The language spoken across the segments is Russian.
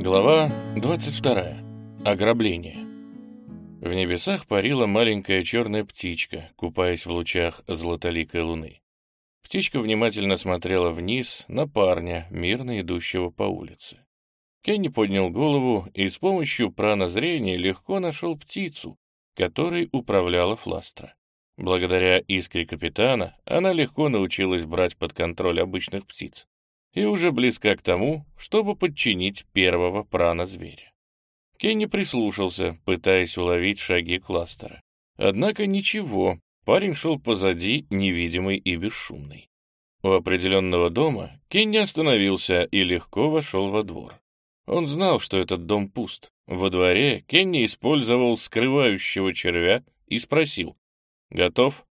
Глава 22. Ограбление. В небесах парила маленькая черная птичка, купаясь в лучах золотоликой луны. Птичка внимательно смотрела вниз на парня, мирно идущего по улице. Кенни поднял голову и с помощью пранозрения легко нашел птицу, которой управляла Фластра. Благодаря искре капитана она легко научилась брать под контроль обычных птиц и уже близка к тому, чтобы подчинить первого прана-зверя. Кенни прислушался, пытаясь уловить шаги кластера. Однако ничего, парень шел позади, невидимый и бесшумный. У определенного дома Кенни остановился и легко вошел во двор. Он знал, что этот дом пуст. Во дворе Кенни использовал скрывающего червя и спросил: «Готов?»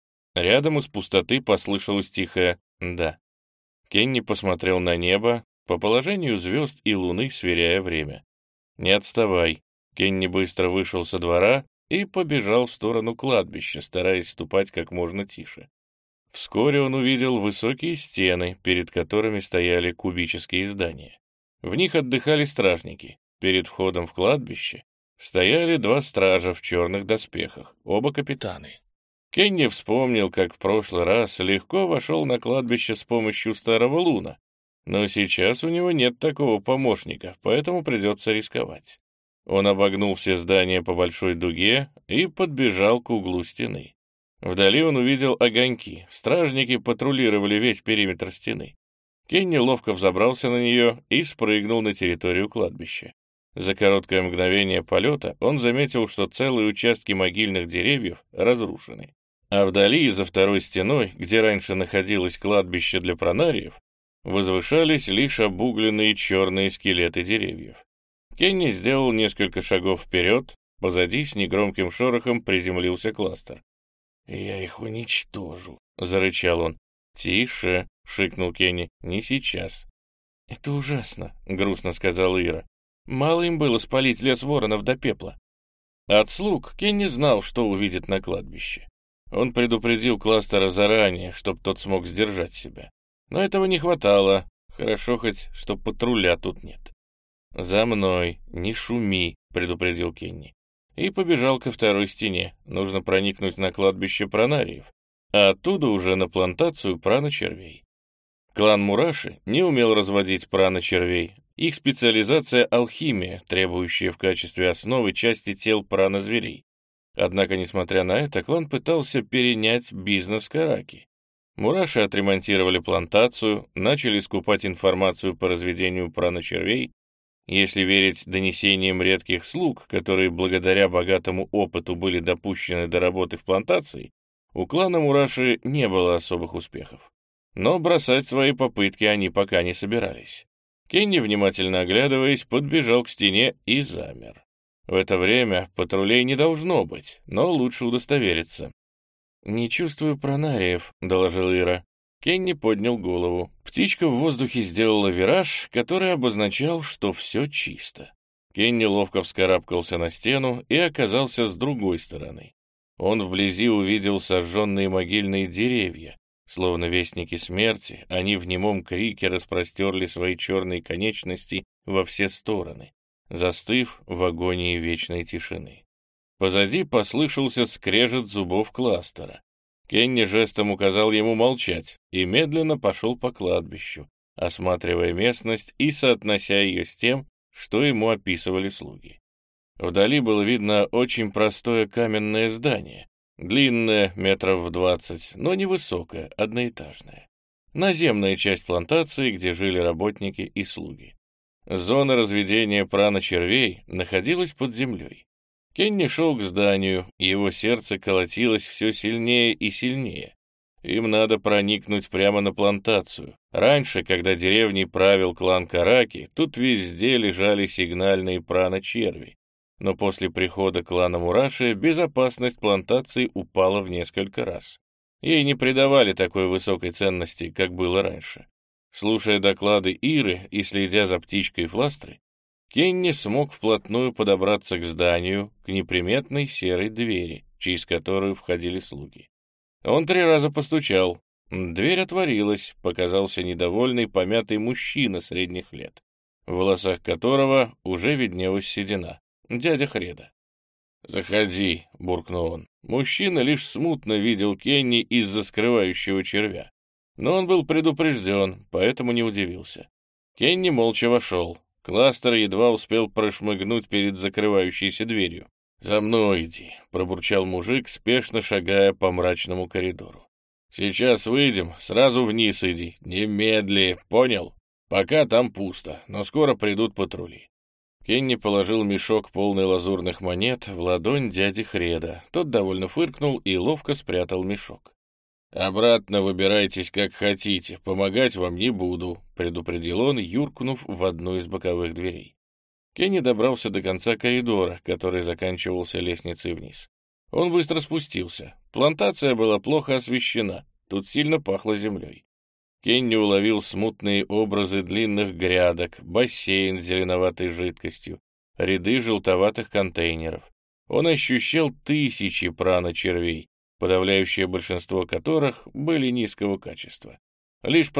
Рядом из пустоты послышалось тихое «да». Кенни посмотрел на небо, по положению звезд и луны сверяя время. «Не отставай». Кенни быстро вышел со двора и побежал в сторону кладбища, стараясь ступать как можно тише. Вскоре он увидел высокие стены, перед которыми стояли кубические здания. В них отдыхали стражники. Перед входом в кладбище стояли два стража в черных доспехах, оба капитаны. Кенни вспомнил, как в прошлый раз легко вошел на кладбище с помощью старого луна, но сейчас у него нет такого помощника, поэтому придется рисковать. Он обогнул все здания по большой дуге и подбежал к углу стены. Вдали он увидел огоньки, стражники патрулировали весь периметр стены. Кенни ловко взобрался на нее и спрыгнул на территорию кладбища. За короткое мгновение полета он заметил, что целые участки могильных деревьев разрушены. А вдали, за второй стеной, где раньше находилось кладбище для пранариев, возвышались лишь обугленные черные скелеты деревьев. Кенни сделал несколько шагов вперед, позади с негромким шорохом приземлился кластер. «Я их уничтожу», — зарычал он. «Тише», — шикнул Кенни, — «не сейчас». «Это ужасно», — грустно сказала Ира. «Мало им было спалить лес воронов до пепла». От слуг Кенни знал, что увидит на кладбище. Он предупредил кластера заранее, чтобы тот смог сдержать себя. Но этого не хватало. Хорошо хоть, что патруля тут нет. «За мной, не шуми», — предупредил Кенни. И побежал ко второй стене. Нужно проникнуть на кладбище пранариев, а оттуда уже на плантацию прана-червей. Клан Мураши не умел разводить прана-червей. Их специализация — алхимия, требующая в качестве основы части тел прана-зверей. Однако, несмотря на это, клан пытался перенять бизнес Караки. Мураши отремонтировали плантацию, начали скупать информацию по разведению прана-червей. Если верить донесениям редких слуг, которые благодаря богатому опыту были допущены до работы в плантации, у клана Мураши не было особых успехов. Но бросать свои попытки они пока не собирались. Кенни, внимательно оглядываясь, подбежал к стене и замер. В это время патрулей не должно быть, но лучше удостовериться. «Не чувствую пранариев», — доложил Ира. Кенни поднял голову. Птичка в воздухе сделала вираж, который обозначал, что все чисто. Кенни ловко вскарабкался на стену и оказался с другой стороны. Он вблизи увидел сожженные могильные деревья. Словно вестники смерти, они в немом крике распростерли свои черные конечности во все стороны, застыв в агонии вечной тишины. Позади послышался скрежет зубов кластера. Кенни жестом указал ему молчать и медленно пошел по кладбищу, осматривая местность и соотнося ее с тем, что ему описывали слуги. Вдали было видно очень простое каменное здание, длинное, метров в 20, но невысокое, одноэтажное. Наземная часть плантации, где жили работники и слуги. Зона разведения прана-червей находилась под землей. Кенни шел к зданию, его сердце колотилось все сильнее и сильнее. Им надо проникнуть прямо на плантацию. Раньше, когда деревней правил клан Караки, тут везде лежали сигнальные прана-черви. Но после прихода клана Мураши безопасность плантации упала в несколько раз. Ей не придавали такой высокой ценности, как было раньше. Слушая доклады Иры и следя за птичкой Фластры, Кенни смог вплотную подобраться к зданию, к неприметной серой двери, через которую входили слуги. Он 3 раза постучал. Дверь отворилась, показался недовольный, помятый мужчина средних лет. в волосах которого уже виднелась седина. Дядя Хреда. «Заходи», — буркнул он. Мужчина лишь смутно видел Кенни из-за скрывающего червя. Но он был предупрежден, поэтому не удивился. Кенни молча вошел. Кластер едва успел прошмыгнуть перед закрывающейся дверью. «За мной иди», — пробурчал мужик, спешно шагая по мрачному коридору. «Сейчас выйдем, сразу вниз иди, немедли, понял? Пока там пусто, но скоро придут патрули». Кенни положил мешок, полный лазурных монет, в ладонь дяди Хреда. Тот довольно фыркнул и ловко спрятал мешок. «Обратно выбирайтесь как хотите, помогать вам не буду», — предупредил он, юркнув в одну из боковых дверей. Кенни добрался до конца коридора, который заканчивался лестницей вниз. Он быстро спустился. Плантация была плохо освещена, тут сильно пахло землей. Кенни уловил смутные образы длинных грядок, бассейн с зеленоватой жидкостью, ряды желтоватых контейнеров. Он ощущал тысячи прано-червей, подавляющее большинство которых были низкого качества. Лишь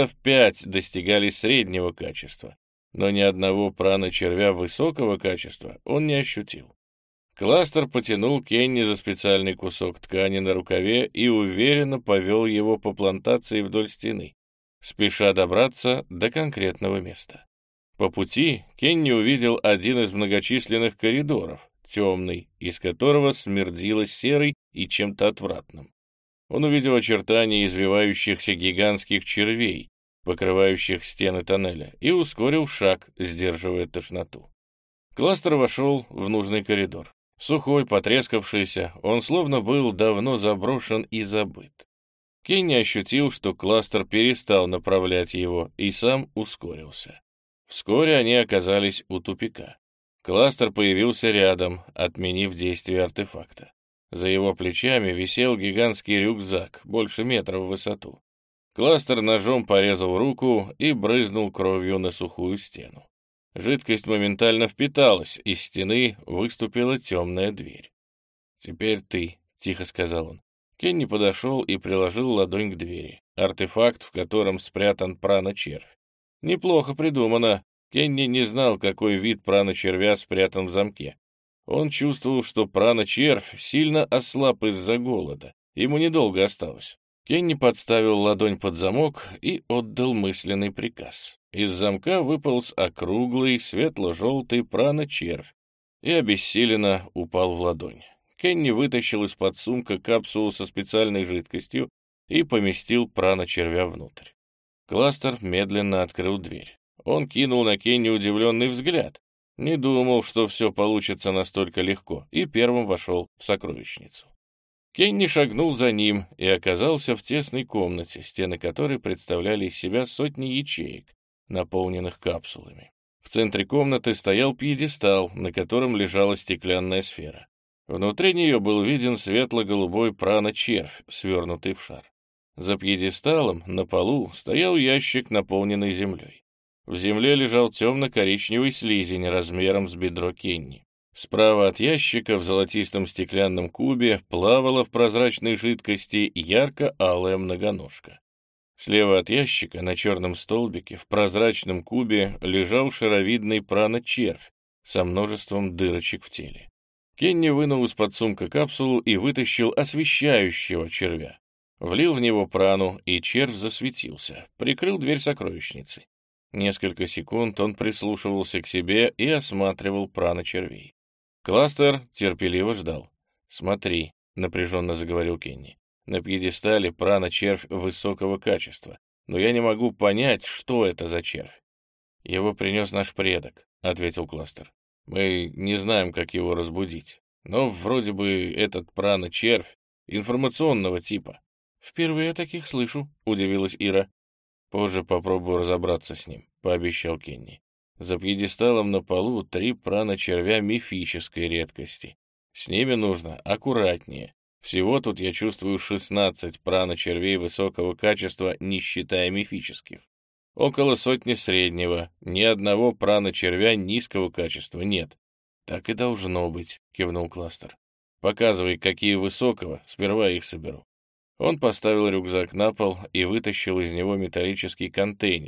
5% достигали среднего качества, но ни одного прано-червя высокого качества он не ощутил. Кластер потянул Кенни за специальный кусок ткани на рукаве и уверенно повел его по плантации вдоль стены, спеша добраться до конкретного места. По пути Кенни увидел один из многочисленных коридоров, темный, из которого смердило серой и чем-то отвратным. Он увидел очертания извивающихся гигантских червей, покрывающих стены тоннеля, и ускорил шаг, сдерживая тошноту. Кластер вошел в нужный коридор. Сухой, потрескавшийся, он словно был давно заброшен и забыт. Кенни ощутил, что Кластер перестал направлять его, и сам ускорился. Вскоре они оказались у тупика. Кластер появился рядом, отменив действие артефакта. За его плечами висел гигантский рюкзак, больше метра в высоту. Кластер ножом порезал руку и брызнул кровью на сухую стену. Жидкость моментально впиталась, из стены выступила темная дверь. «Теперь ты», — тихо сказал он. Кенни подошел и приложил ладонь к двери. Артефакт, в котором спрятан прано-червь. Неплохо придумано. Кенни не знал, какой вид прано-червя спрятан в замке. Он чувствовал, что прано-червь сильно ослаб из-за голода. Ему недолго осталось. Кенни подставил ладонь под замок и отдал мысленный приказ. Из замка выполз округлый, светло-желтый прано-червь и обессиленно упал в ладонь. Кенни вытащил из-под сумка капсулу со специальной жидкостью и поместил прано-червя внутрь. Кластер медленно открыл дверь. Он кинул на Кенни удивленный взгляд. Не думал, что все получится настолько легко, и первым вошел в сокровищницу. Кенни шагнул за ним и оказался в тесной комнате, стены которой представляли из себя сотни ячеек, наполненных капсулами. В центре комнаты стоял пьедестал, на котором лежала стеклянная сфера. Внутри нее был виден светло-голубой прано-червь, свернутый в шар. За пьедесталом на полу стоял ящик, наполненный землей. В земле лежал темно-коричневый слизень размером с бедро Кенни. Справа от ящика в золотистом стеклянном кубе плавала в прозрачной жидкости ярко-алая многоножка. Слева от ящика на черном столбике в прозрачном кубе лежал шаровидный прано-червь со множеством дырочек в теле. Кенни вынул из-под сумка капсулу и вытащил освещающего червя. Влил в него прану, и червь засветился, прикрыл дверь сокровищницы. Несколько секунд он прислушивался к себе и осматривал прано-червей. Кластер терпеливо ждал. «Смотри», — напряженно заговорил Кенни, — «на пьедестале прано-червь высокого качества, но я не могу понять, что это за червь». «Его принес наш предок», — ответил Кластер. «Мы не знаем, как его разбудить, но вроде бы этот прано-червь информационного типа». «Впервые о таких слышу», — удивилась Ира. «Позже попробую разобраться с ним», — пообещал Кенни. «За пьедесталом на полу 3 прано-червя мифической редкости. С ними нужно аккуратнее. Всего тут я чувствую 16 прано-червей высокого качества, не считая мифических. Около сотни среднего, ни одного прано-червя низкого качества нет». «Так и должно быть», — кивнул Кластер. «Показывай, какие высокого, сперва их соберу». Он поставил рюкзак на пол и вытащил из него металлический контейнер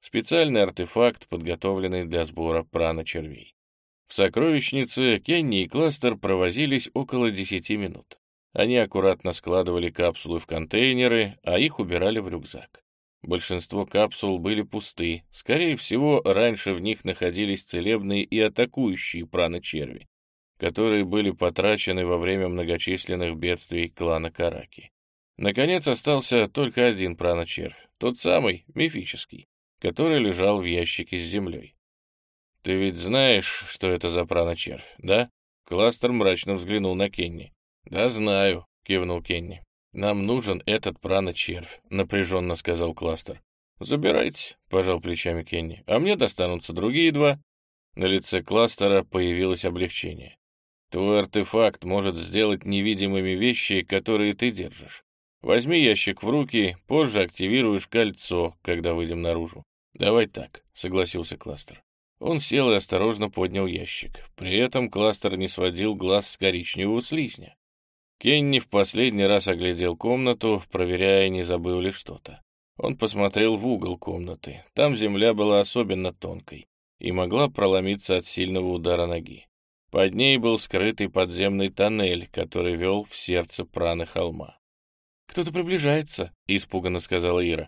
Специальный артефакт, подготовленный для сбора прана-червей. В сокровищнице Кенни и Кластер провозились около 10 минут. Они аккуратно складывали капсулы в контейнеры, а их убирали в рюкзак. Большинство капсул были пусты. Скорее всего, раньше в них находились целебные и атакующие прана-черви, которые были потрачены во время многочисленных бедствий клана Караки. Наконец остался только один прана-червь, тот самый, мифический, который лежал в ящике с землей. «Ты ведь знаешь, что это за прана-червь, да?» Кластер мрачно взглянул на Кенни. «Да, знаю», — кивнул Кенни. «Нам нужен этот прана-червь», — напряженно сказал Кластер. «Забирайте», — пожал плечами Кенни, — «а мне достанутся другие два». На лице Кластера появилось облегчение. «Твой артефакт может сделать невидимыми вещи, которые ты держишь. Возьми ящик в руки, позже активируешь кольцо, когда выйдем наружу». «Давай так», — согласился Кластер. Он сел и осторожно поднял ящик. При этом Кластер не сводил глаз с коричневого слизня. Кенни в последний раз оглядел комнату, проверяя, не забыл ли что-то. Он посмотрел в угол комнаты. Там земля была особенно тонкой и могла проломиться от сильного удара ноги. Под ней был скрытый подземный тоннель, который вел в сердце праны холма. «Кто-то приближается», — испуганно сказала Ира.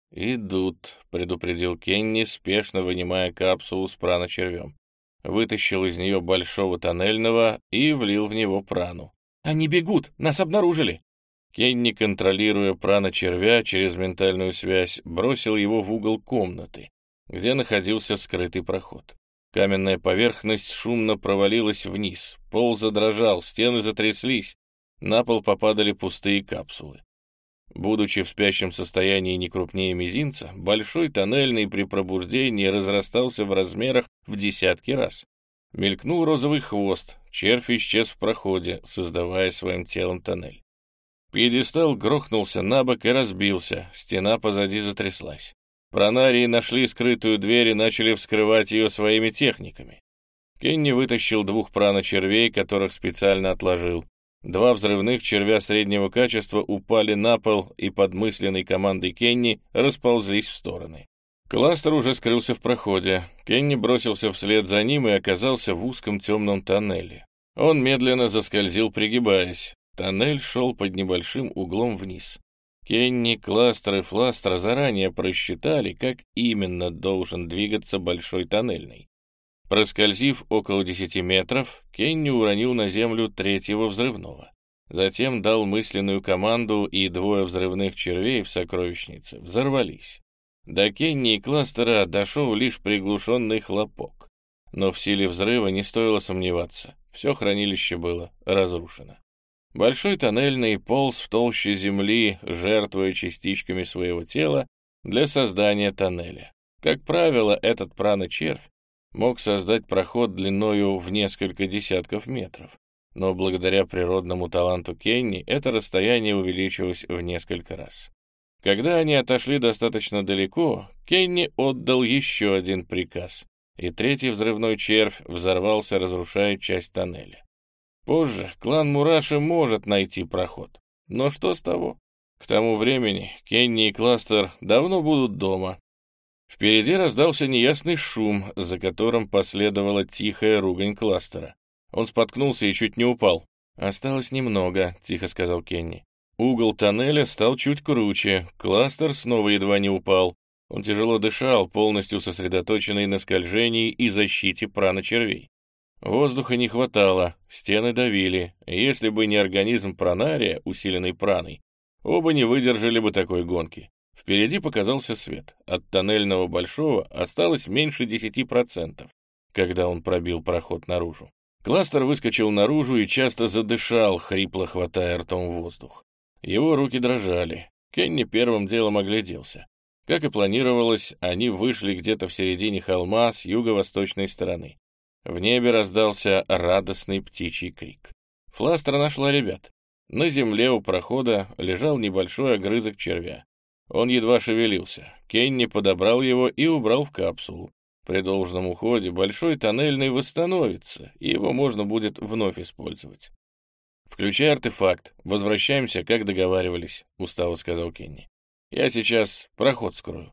«Идут», — предупредил Кенни, спешно вынимая капсулу с прана-червем. Вытащил из нее большого тоннельного и влил в него прану. «Они бегут! Нас обнаружили!» Кенни, контролируя прана-червя через ментальную связь, бросил его в угол комнаты, где находился скрытый проход. Каменная поверхность шумно провалилась вниз, пол задрожал, стены затряслись, на пол попадали пустые капсулы. Будучи в спящем состоянии не крупнее мизинца, большой тоннельный при пробуждении разрастался в размерах в десятки раз. Мелькнул розовый хвост, червь исчез в проходе, создавая своим телом тоннель. Пьедестал грохнулся на бок и разбился, стена позади затряслась. Пронарии нашли скрытую дверь и начали вскрывать ее своими техниками. Кенни вытащил 2 прана-червей, которых специально отложил. 2 взрывных червя среднего качества упали на пол и под мысленной командой Кенни расползлись в стороны. Кластер уже скрылся в проходе. Кенни бросился вслед за ним и оказался в узком темном тоннеле. Он медленно заскользил, пригибаясь. Тоннель шел под небольшим углом вниз. Кенни, Кластер и Фластер заранее просчитали, как именно должен двигаться большой тоннельный. Проскользив около 10 метров, Кенни уронил на землю 3-го взрывного. Затем дал мысленную команду, и 2 взрывных червей в сокровищнице взорвались. До Кенни и Кластера дошел лишь приглушенный хлопок. Но в силе взрыва не стоило сомневаться. Все хранилище было разрушено. Большой тоннельный полз в толще земли, жертвуя частичками своего тела для создания тоннеля. Как правило, этот прана-червь мог создать проход длиною в несколько десятков метров, но благодаря природному таланту Кенни это расстояние увеличилось в несколько раз. Когда они отошли достаточно далеко, Кенни отдал еще один приказ, и 3-й взрывной червь взорвался, разрушая часть тоннеля. Позже клан Мураши может найти проход, но что с того? К тому времени Кенни и Кластер давно будут дома. Впереди раздался неясный шум, за которым последовала тихая ругань Кластера. Он споткнулся и чуть не упал. «Осталось немного», — тихо сказал Кенни. Угол тоннеля стал чуть круче, Кластер снова едва не упал. Он тяжело дышал, полностью сосредоточенный на скольжении и защите прана-червей. Воздуха не хватало, стены давили. Если бы не организм пронария, усиленный праной, оба не выдержали бы такой гонки. Впереди показался свет. От тоннельного большого осталось меньше 10%, когда он пробил проход наружу. Кластер выскочил наружу и часто задышал, хрипло хватая ртом воздух. Его руки дрожали. Кенни первым делом огляделся. Как и планировалось, они вышли где-то в середине холма с юго-восточной стороны. В небе раздался радостный птичий крик. Фластер нашла ребят. На земле у прохода лежал небольшой огрызок червя. Он едва шевелился. Кенни подобрал его и убрал в капсулу. При должном уходе большой тоннельный восстановится, и его можно будет вновь использовать. «Включай артефакт. Возвращаемся, как договаривались», — устало сказал Кенни. «Я сейчас проход скрою».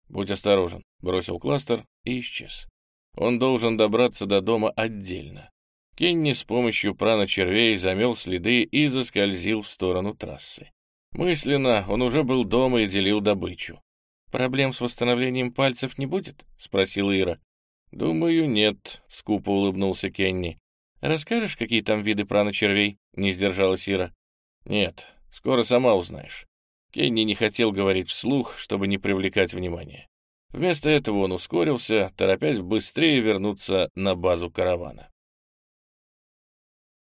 «Будь осторожен», — бросил Кластер и исчез. Он должен добраться до дома отдельно. Кенни с помощью прана-червей замел следы и заскользил в сторону трассы. Мысленно он уже был дома и делил добычу. «Проблем с восстановлением пальцев не будет?» — спросила Ира. «Думаю, нет», — скупо улыбнулся Кенни. «Расскажешь, какие там виды прана-червей?» — не сдержалась Ира. «Нет, скоро сама узнаешь». Кенни не хотел говорить вслух, чтобы не привлекать внимания. Вместо этого он ускорился, торопясь быстрее вернуться на базу каравана.